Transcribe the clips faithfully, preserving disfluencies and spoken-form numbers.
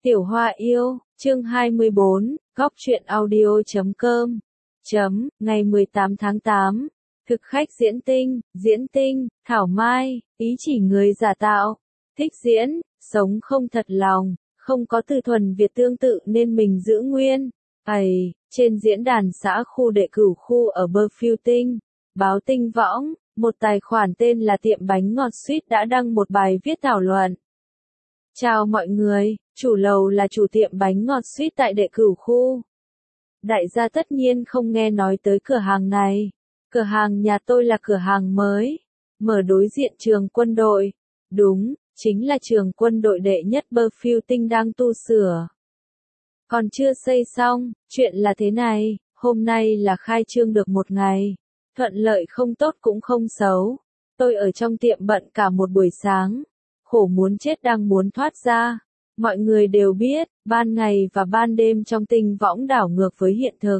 Tiểu Hoa yêu, chương hai mươi bốn, góc truyện audio chấm com. Chấm, ngày mười tám tháng tám. Thực khách diễn tinh, diễn tinh, thảo mai, ý chỉ người giả tạo. Thích diễn, sống không thật lòng, không có từ thuần Việt tương tự nên mình giữ nguyên. Ầy, trên diễn đàn xã khu đệ cửu khu ở Bơ-phiêu Tinh, báo Tinh Võng, một tài khoản tên là Tiệm Bánh Ngọt Suýt đã đăng một bài viết thảo luận. Chào mọi người, chủ lầu là chủ tiệm bánh ngọt Suýt tại đệ cửu khu. Đại gia tất nhiên không nghe nói tới cửa hàng này. Cửa hàng nhà tôi là cửa hàng mới, mở đối diện trường quân đội. Đúng, chính là trường quân đội đệ nhất Bơ-phiêu Tinh đang tu sửa. Còn chưa xây xong, chuyện là thế này, hôm nay là khai trương được một ngày. Thuận lợi không tốt cũng không xấu. Tôi ở trong tiệm bận cả một buổi sáng. Khổ muốn chết đang muốn thoát ra. Mọi người đều biết, ban ngày và ban đêm trong Tinh Võng đảo ngược với hiện thực.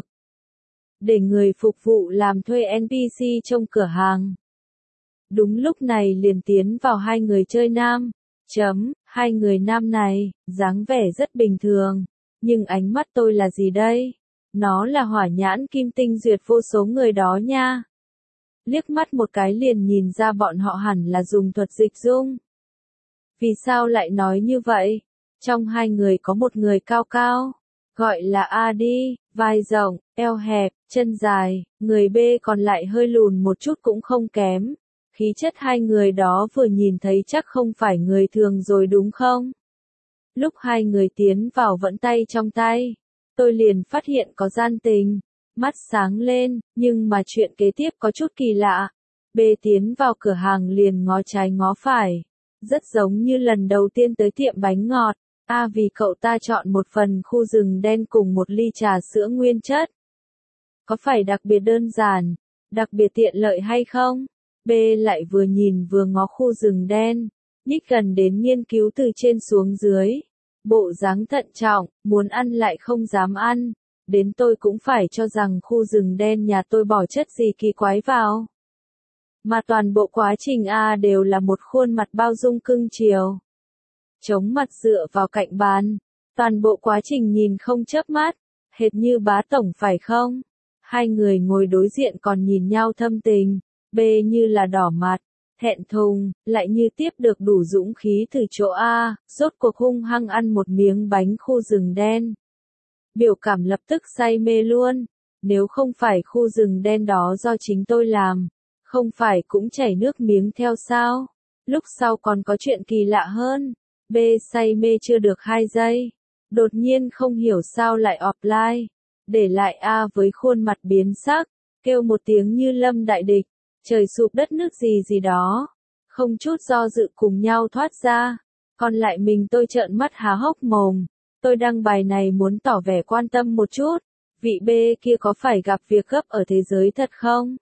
Để người phục vụ làm thuê en pê xê trong cửa hàng. Đúng lúc này liền tiến vào hai người chơi nam. Chấm, hai người nam này, dáng vẻ rất bình thường. Nhưng ánh mắt tôi là gì đây? Nó là hỏa nhãn kim tinh duyệt vô số người đó nha. Liếc mắt một cái liền nhìn ra bọn họ hẳn là dùng thuật dịch dung. Vì sao lại nói như vậy? Trong hai người có một người cao cao, gọi là A đi, vai rộng, eo hẹp, chân dài, người B còn lại hơi lùn một chút cũng không kém. Khí chất hai người đó vừa nhìn thấy chắc không phải người thường rồi đúng không? Lúc hai người tiến vào vẫn tay trong tay, tôi liền phát hiện có gian tình, mắt sáng lên, nhưng mà chuyện kế tiếp có chút kỳ lạ. B tiến vào cửa hàng liền ngó trái ngó phải. Rất giống như lần đầu tiên tới tiệm bánh ngọt. A vì cậu ta chọn một phần khu rừng đen cùng một ly trà sữa nguyên chất. Có phải đặc biệt đơn giản, đặc biệt tiện lợi hay không? B lại vừa nhìn vừa ngó khu rừng đen, nhích gần đến nghiên cứu từ trên xuống dưới. Bộ dáng thận trọng, muốn ăn lại không dám ăn. Đến tôi cũng phải cho rằng khu rừng đen nhà tôi bỏ chất gì kỳ quái vào. Mà toàn bộ quá trình A đều là một khuôn mặt bao dung cưng chiều. Chống mặt dựa vào cạnh bàn. Toàn bộ quá trình nhìn không chớp mắt. Hệt như bá tổng phải không? Hai người ngồi đối diện còn nhìn nhau thâm tình. B như là đỏ mặt, thẹn thùng, lại như tiếp được đủ dũng khí từ chỗ A, rốt cuộc hung hăng ăn một miếng bánh khu rừng đen. Biểu cảm lập tức say mê luôn. Nếu không phải khu rừng đen đó do chính tôi làm, không phải cũng chảy nước miếng theo sao? Lúc sau còn có chuyện kỳ lạ hơn. B say mê chưa được hai giây. Đột nhiên không hiểu sao lại offline. Để lại A với khuôn mặt biến sắc. Kêu một tiếng như lâm đại địch. Trời sụp đất nước gì gì đó. Không chút do dự cùng nhau thoát ra. Còn lại mình tôi trợn mắt há hốc mồm. Tôi đăng bài này muốn tỏ vẻ quan tâm một chút. Vị B kia có phải gặp việc gấp ở thế giới thật không?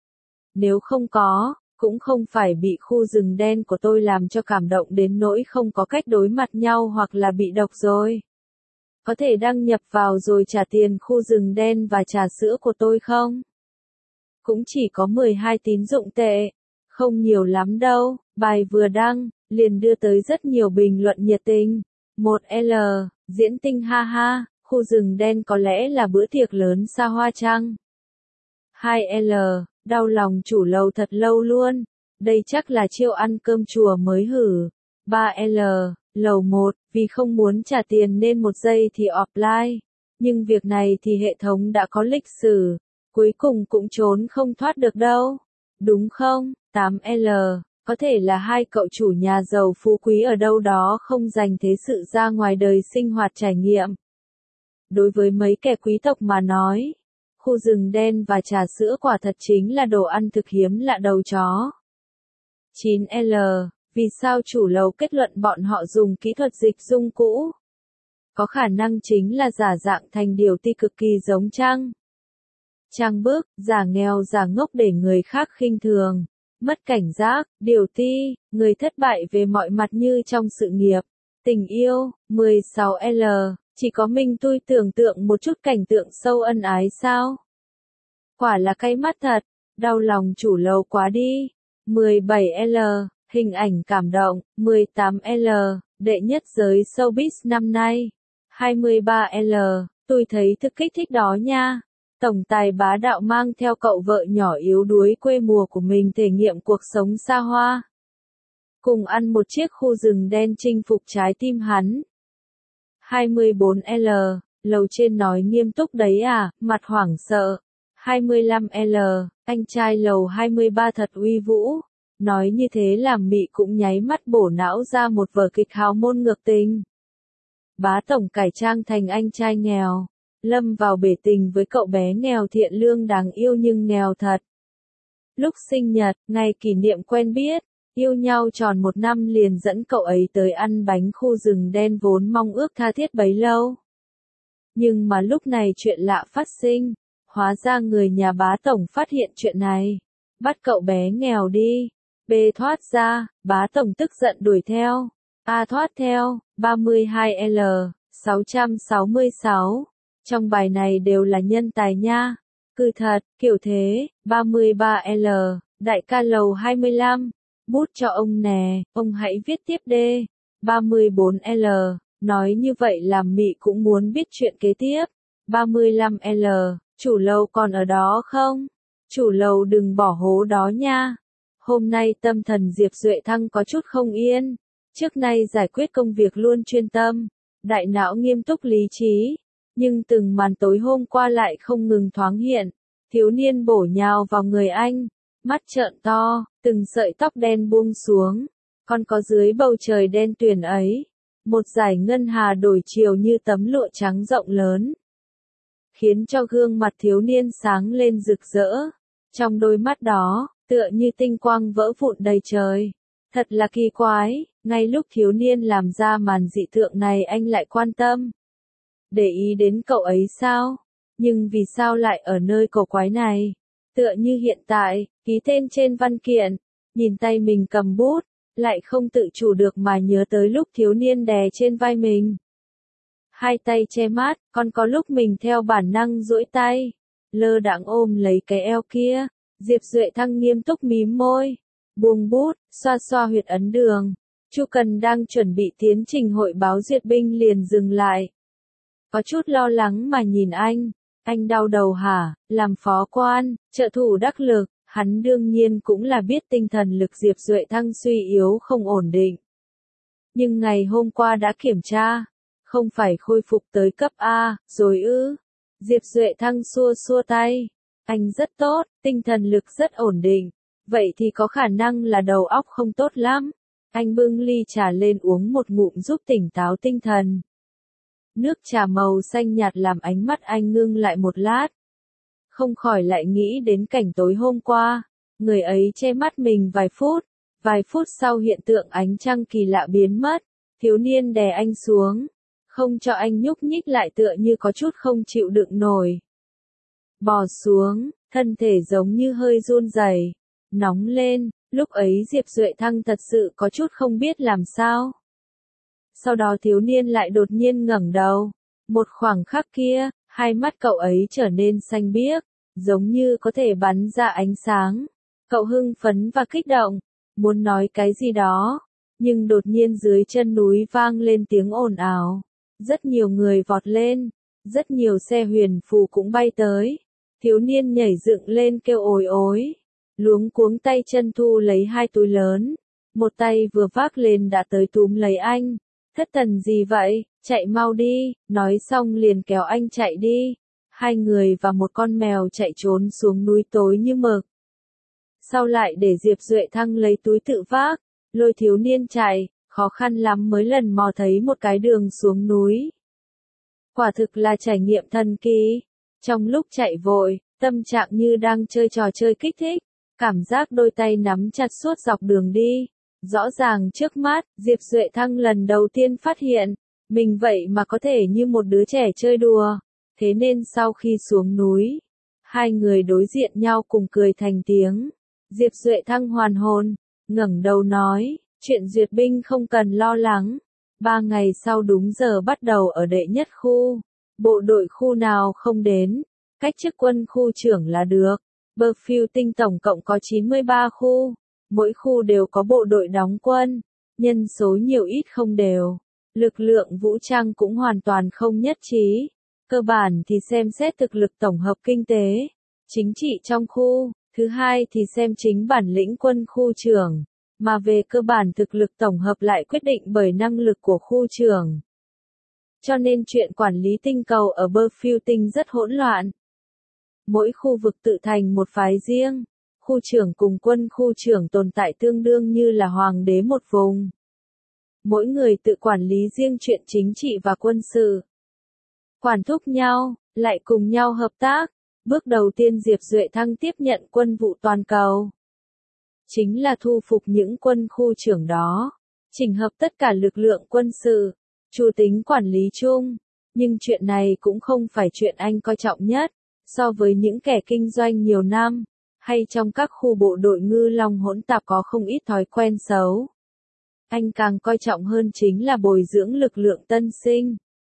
Nếu không có, cũng không phải bị khu rừng đen của tôi làm cho cảm động đến nỗi không có cách đối mặt nhau hoặc là bị độc rồi. Có thể đăng nhập vào rồi trả tiền khu rừng đen và trà sữa của tôi không? Cũng chỉ có mười hai tín dụng tệ. Không nhiều lắm đâu, bài vừa đăng, liền đưa tới rất nhiều bình luận nhiệt tình. một L, diễn tinh ha ha, khu rừng đen có lẽ là bữa tiệc lớn xa hoa chăng? hai L, đau lòng chủ lầu thật lâu luôn. Đây chắc là chiêu ăn cơm chùa mới hử. ba L, lầu một, vì không muốn trả tiền nên một giây thì offline. Nhưng việc này thì hệ thống đã có lịch sử. Cuối cùng cũng trốn không thoát được đâu. Đúng không? tám L, có thể là hai cậu chủ nhà giàu phú quý ở đâu đó không dành thế sự ra ngoài đời sinh hoạt trải nghiệm. Đối với mấy kẻ quý tộc mà nói, khu rừng đen và trà sữa quả thật chính là đồ ăn thực hiếm lạ đầu chó. chín L, vì sao chủ lầu kết luận bọn họ dùng kỹ thuật dịch dung cũ? Có khả năng chính là giả dạng thành điều ti cực kỳ giống chăng? Trang bức, giả nghèo giả ngốc để người khác khinh thường, mất cảnh giác, điều ti, người thất bại về mọi mặt như trong sự nghiệp, tình yêu. mười sáu L, chỉ có mình tôi tưởng tượng một chút cảnh tượng sâu ân ái sao? Quả là cay mắt thật, đau lòng chủ lầu quá đi. mười bảy L, hình ảnh cảm động. mười tám L, đệ nhất giới showbiz năm nay. hai mươi ba L, tôi thấy thực kích thích đó nha. Tổng tài bá đạo mang theo cậu vợ nhỏ yếu đuối quê mùa của mình thể nghiệm cuộc sống xa hoa. Cùng ăn một chiếc khu rừng đen chinh phục trái tim hắn. hai mươi bốn L, lầu trên nói nghiêm túc đấy à, mặt hoảng sợ. hai mươi lăm L, anh trai lầu hai mươi ba thật uy vũ. Nói như thế làm Mị cũng nháy mắt bổ não ra một vở kịch hào môn ngược tình. Bá tổng cải trang thành anh trai nghèo, lâm vào bể tình với cậu bé nghèo thiện lương đáng yêu nhưng nghèo thật. Lúc sinh nhật, ngày kỷ niệm quen biết, yêu nhau tròn một năm liền dẫn cậu ấy tới ăn bánh khu rừng đen vốn mong ước tha thiết bấy lâu. Nhưng mà lúc này chuyện lạ phát sinh, hóa ra người nhà bá tổng phát hiện chuyện này, bắt cậu bé nghèo đi. B thoát ra, bá tổng tức giận đuổi theo. A thoát theo, ba mươi hai L, sáu trăm sáu mươi sáu. Trong bài này đều là nhân tài nha. Cứ thật, kiểu thế, ba mươi ba L, đại ca lầu hai mươi lăm. Bút cho ông nè, ông hãy viết tiếp đi. ba mươi bốn L, nói như vậy làm Mị cũng muốn biết chuyện kế tiếp. ba mươi lăm L, chủ lầu còn ở đó không? Chủ lầu đừng bỏ hố đó nha. Hôm nay tâm thần Diệp Duệ Thăng có chút không yên. Trước nay giải quyết công việc luôn chuyên tâm, đại não nghiêm túc lý trí. Nhưng từng màn tối hôm qua lại không ngừng thoáng hiện. Thiếu niên bổ nhào vào người anh, mắt trợn to, từng sợi tóc đen buông xuống. Còn có dưới bầu trời đen tuyền ấy, một dải ngân hà đổi chiều như tấm lụa trắng rộng lớn. Khiến cho gương mặt thiếu niên sáng lên rực rỡ. Trong đôi mắt đó, tựa như tinh quang vỡ vụn đầy trời. Thật là kỳ quái, ngay lúc thiếu niên làm ra màn dị tượng này anh lại quan tâm. Để ý đến cậu ấy sao? Nhưng vì sao lại ở nơi cổ quái này? Tựa như hiện tại, ký tên trên văn kiện, nhìn tay mình cầm bút, lại không tự chủ được mà nhớ tới lúc thiếu niên đè trên vai mình. Hai tay che mắt, còn có lúc mình theo bản năng duỗi tay, lơ đãng ôm lấy cái eo kia. Diệp Duệ Thăng nghiêm túc mím môi, buông bút, xoa xoa huyệt ấn đường. Chu Cần đang chuẩn bị tiến trình hội báo duyệt binh liền dừng lại. Có chút lo lắng mà nhìn anh, anh đau đầu hả, làm phó quan, trợ thủ đắc lực, hắn đương nhiên cũng là biết tinh thần lực Diệp Duệ Thăng suy yếu không ổn định. Nhưng ngày hôm qua đã kiểm tra, không phải khôi phục tới cấp A, rồi ư. Diệp Duệ Thăng xua xua tay. Anh rất tốt, tinh thần lực rất ổn định. Vậy thì có khả năng là đầu óc không tốt lắm. Anh bưng ly trà lên uống một ngụm giúp tỉnh táo tinh thần. Nước trà màu xanh nhạt làm ánh mắt anh ngưng lại một lát. Không khỏi lại nghĩ đến cảnh tối hôm qua. Người ấy che mắt mình vài phút. Vài phút sau hiện tượng ánh trăng kỳ lạ biến mất. Thiếu niên đè anh xuống. Không cho anh nhúc nhích lại tựa như có chút không chịu đựng nổi. Bò xuống, thân thể giống như hơi run rẩy, nóng lên, lúc ấy Diệp Duệ Thăng thật sự có chút không biết làm sao. Sau đó thiếu niên lại đột nhiên ngẩng đầu, một khoảng khắc kia, hai mắt cậu ấy trở nên xanh biếc, giống như có thể bắn ra ánh sáng. Cậu hưng phấn và kích động, muốn nói cái gì đó, nhưng đột nhiên dưới chân núi vang lên tiếng ồn ào. Rất nhiều người vọt lên, rất nhiều xe huyền phù cũng bay tới. Thiếu niên nhảy dựng lên kêu ối ối, luống cuống tay chân thu lấy hai túi lớn, một tay vừa vác lên đã tới túm lấy anh. Thất thần gì vậy, chạy mau đi, nói xong liền kéo anh chạy đi. Hai người và một con mèo chạy trốn xuống núi tối như mực. Sau lại để Diệp Duệ Thăng lấy túi tự vác, lôi thiếu niên chạy, khó khăn lắm mới lần mò thấy một cái đường xuống núi. Quả thực là trải nghiệm thần kỳ. Trong lúc chạy vội, tâm trạng như đang chơi trò chơi kích thích, cảm giác đôi tay nắm chặt suốt dọc đường đi. Rõ ràng trước mắt, Diệp Duệ Thăng lần đầu tiên phát hiện, mình vậy mà có thể như một đứa trẻ chơi đùa. Thế nên sau khi xuống núi, hai người đối diện nhau cùng cười thành tiếng. Diệp Duệ Thăng hoàn hồn, ngẩng đầu nói, chuyện duyệt binh không cần lo lắng. Ba ngày sau đúng giờ bắt đầu ở đệ nhất khu. Bộ đội khu nào không đến, cách chức quân khu trưởng là được. Bờ-phiêu tinh tổng cộng có chín mươi ba khu, mỗi khu đều có bộ đội đóng quân. nhân số nhiều ít không đều. Lực lượng vũ trang cũng hoàn toàn không nhất trí. Cơ bản thì xem xét thực lực tổng hợp kinh tế, chính trị trong khu, thứ hai thì xem chính bản lĩnh quân khu trưởng, mà về cơ bản thực lực tổng hợp lại quyết định bởi năng lực của khu trưởng. Cho nên chuyện quản lý tinh cầu ở Burfield tinh rất hỗn loạn. Mỗi khu vực tự thành một phái riêng, khu trưởng cùng quân khu trưởng tồn tại tương đương như là hoàng đế một vùng. Mỗi người tự quản lý riêng chuyện chính trị và quân sự. Quản thúc nhau, lại cùng nhau hợp tác. Bước đầu tiên Diệp Duệ Thăng tiếp nhận quân vụ toàn cầu. Chính là thu phục những quân khu trưởng đó, chỉnh hợp tất cả lực lượng quân sự, chủ tính quản lý chung. Nhưng chuyện này cũng không phải chuyện anh coi trọng nhất, so với những kẻ kinh doanh nhiều năm, hay trong các khu bộ đội ngư long hỗn tạp có không ít thói quen xấu. Anh càng coi trọng hơn chính là bồi dưỡng lực lượng tân sinh.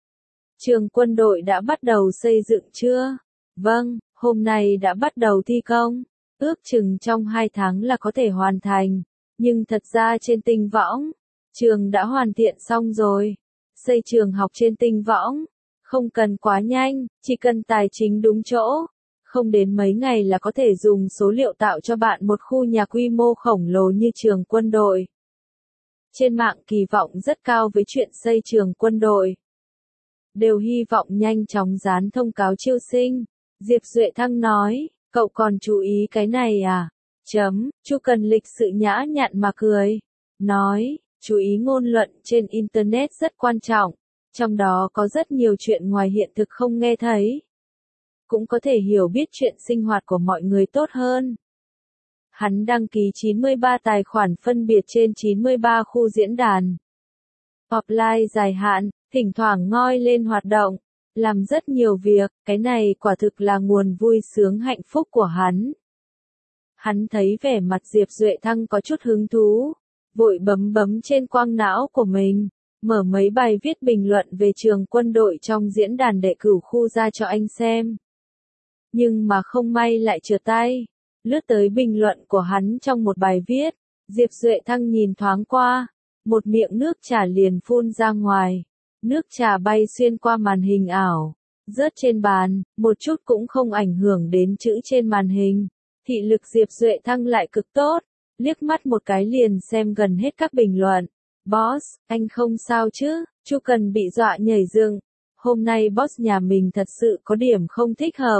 Trường quân đội đã bắt đầu xây dựng chưa? Vâng, hôm nay đã bắt đầu thi công. Ước chừng trong hai tháng là có thể hoàn thành. Nhưng thật ra trên Tinh Võng, trường đã hoàn thiện xong rồi. Xây trường học trên Tinh Võng, không cần quá nhanh, chỉ cần tài chính đúng chỗ. Không đến mấy ngày là có thể dùng số liệu tạo cho bạn một khu nhà quy mô khổng lồ như trường quân đội. Trên mạng kỳ vọng rất cao với chuyện xây trường quân đội. Đều hy vọng nhanh chóng dán thông cáo chiêu sinh. Diệp Duệ Thăng nói, cậu còn chú ý cái này à? Chấm, Chu Cần lịch sự nhã nhặn mà cười. Nói, chú ý ngôn luận trên Internet rất quan trọng. Trong đó có rất nhiều chuyện ngoài hiện thực không nghe thấy. Cũng có thể hiểu biết chuyện sinh hoạt của mọi người tốt hơn. Hắn đăng ký chín mươi ba tài khoản phân biệt trên chín mươi ba khu diễn đàn. Offline dài hạn, thỉnh thoảng ngoi lên hoạt động, làm rất nhiều việc, cái này quả thực là nguồn vui sướng hạnh phúc của hắn. Hắn thấy vẻ mặt Diệp Duệ Thăng có chút hứng thú, vội bấm bấm trên quang não của mình, mở mấy bài viết bình luận về trường quân đội trong diễn đàn đệ cửu khu ra cho anh xem. Nhưng mà không may lại trượt tay. Lướt tới bình luận của hắn trong một bài viết, Diệp Duệ Thăng nhìn thoáng qua, một miệng nước trà liền phun ra ngoài, nước trà bay xuyên qua màn hình ảo, rớt trên bàn, một chút cũng không ảnh hưởng đến chữ trên màn hình. Thị lực Diệp Duệ Thăng lại cực tốt, liếc mắt một cái liền xem gần hết các bình luận. Boss, anh không sao chứ? Chu Cần bị dọa nhảy dựng. Hôm nay boss nhà mình thật sự có điểm không thích hợp.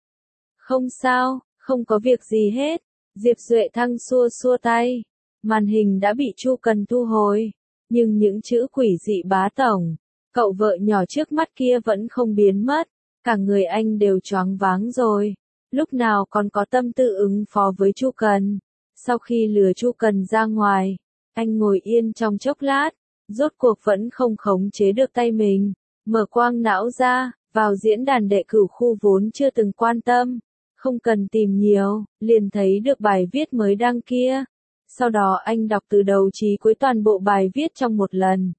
Không sao. Không có việc gì hết. Diệp Duệ Thăng xua xua tay. Màn hình đã bị Chu Cần thu hồi. Nhưng những chữ quỷ dị bá tổng, cậu vợ nhỏ trước mắt kia vẫn không biến mất. Cả người anh đều choáng váng rồi. Lúc nào còn có tâm tư ứng phó với Chu Cần. Sau khi lừa Chu Cần ra ngoài, anh ngồi yên trong chốc lát. Rốt cuộc vẫn không khống chế được tay mình. Mở quang não ra, vào diễn đàn đệ cửu khu vốn chưa từng quan tâm. Không cần tìm nhiều, liền thấy được bài viết mới đăng kia. Sau đó anh đọc từ đầu chí cuối toàn bộ bài viết trong một lần.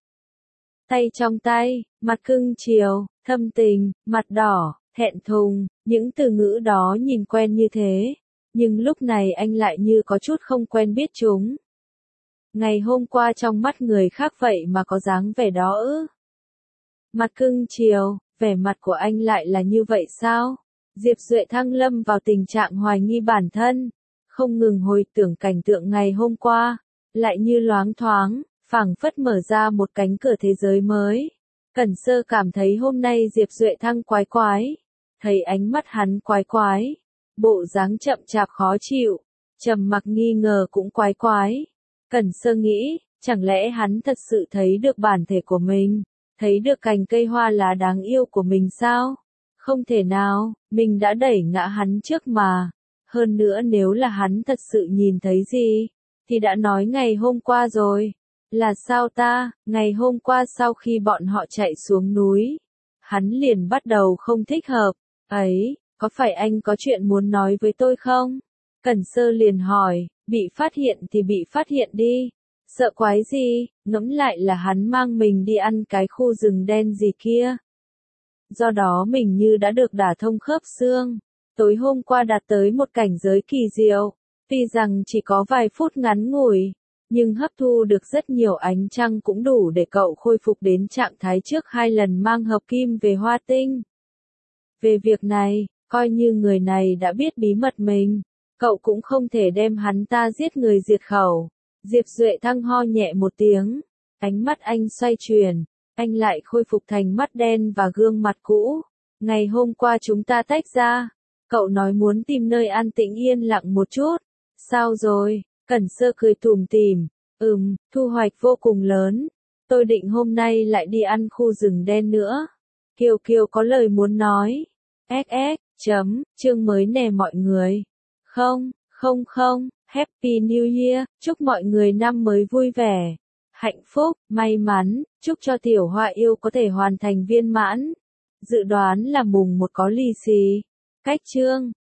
Tay trong tay, mặt cưng chiều, thâm tình, mặt đỏ, thẹn thùng, những từ ngữ đó nhìn quen như thế. Nhưng lúc này anh lại như có chút không quen biết chúng. Ngày hôm qua trong mắt người khác vậy mà có dáng vẻ đó ư? Mặt cưng chiều, vẻ mặt của anh lại là như vậy sao? Diệp Duệ Thăng lâm vào tình trạng hoài nghi bản thân, không ngừng hồi tưởng cảnh tượng ngày hôm qua, lại như loáng thoáng, phảng phất mở ra một cánh cửa thế giới mới. Cẩn Sơ cảm thấy hôm nay Diệp Duệ Thăng quái quái, thấy ánh mắt hắn quái quái, bộ dáng chậm chạp khó chịu, trầm mặc nghi ngờ cũng quái quái. Cẩn Sơ nghĩ, chẳng lẽ hắn thật sự thấy được bản thể của mình, thấy được cành cây hoa lá đáng yêu của mình sao? Không thể nào, mình đã đẩy ngã hắn trước mà. Hơn nữa nếu là hắn thật sự nhìn thấy gì, thì đã nói ngày hôm qua rồi. Là sao ta, ngày hôm qua sau khi bọn họ chạy xuống núi, hắn liền bắt đầu không thích hợp. Ấy, có phải anh có chuyện muốn nói với tôi không? Cẩn Sơ liền hỏi, bị phát hiện thì bị phát hiện đi. Sợ quái gì, ngẫm lại là hắn mang mình đi ăn cái khu rừng đen gì kia. Do đó mình như đã được đả thông khớp xương. Tối hôm qua đạt tới một cảnh giới kỳ diệu. Tuy rằng chỉ có vài phút ngắn ngủi, nhưng hấp thu được rất nhiều ánh trăng cũng đủ để cậu khôi phục đến trạng thái trước hai lần mang hợp kim về hoa tinh. Về việc này, coi như người này đã biết bí mật mình, cậu cũng không thể đem hắn ta giết người diệt khẩu. Diệp Duệ Thăng ho nhẹ một tiếng, ánh mắt anh xoay chuyển, anh lại khôi phục thành mắt đen và gương mặt cũ. Ngày hôm qua chúng ta tách ra, cậu nói muốn tìm nơi an tĩnh yên lặng một chút. Sao rồi? Cẩn Sơ cười tủm tỉm, ừm, thu hoạch vô cùng lớn. Tôi định hôm nay lại đi ăn khu rừng đen nữa. Kiều Kiều có lời muốn nói. ét ét, chấm, chương mới nè mọi người. Không, không không, Happy New Year, chúc mọi người năm mới vui vẻ, hạnh phúc, may mắn, chúc cho tiểu hoa yêu có thể hoàn thành viên mãn. Dự đoán là mùng một có lì xì. Cách chương